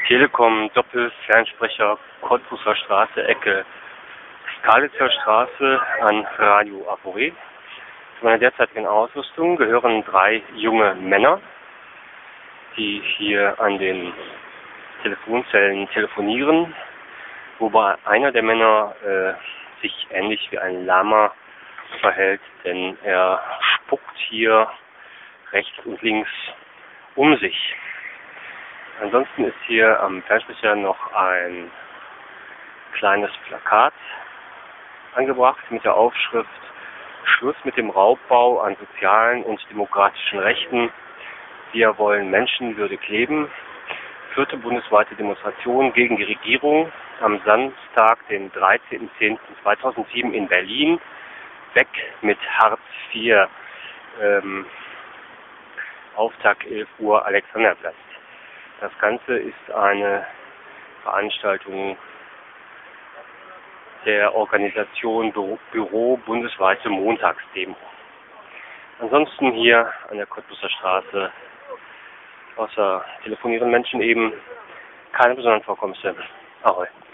Telekom Doppelfernsprecher Cottbuser Straße, Ecke Skalitzer Straße an Radio Aporet. Zu meiner derzeitigen Ausrüstung gehören 3 junge Männer, die hier an den Telefonzellen telefonieren, wobei einer der Männer sich ähnlich wie ein Lama verhält, denn er spuckt hier rechts und links um sich. Ansonsten ist hier am Fernsprecher noch ein kleines Plakat angebracht mit der Aufschrift Schluss mit dem Raubbau an sozialen und demokratischen Rechten. Wir wollen menschenwürdig leben. 4. bundesweite Demonstration gegen die Regierung am Samstag, den 13.10.2007 in Berlin. Weg mit Hartz IV. Auftakt 11 Uhr Alexanderplatz. Das Ganze ist eine Veranstaltung der Organisation Büro bundesweite Montagsdemo. Ansonsten hier an der Cottbuser Straße außer telefonieren Menschen eben keine besonderen Vorkommnisse. Ahoi.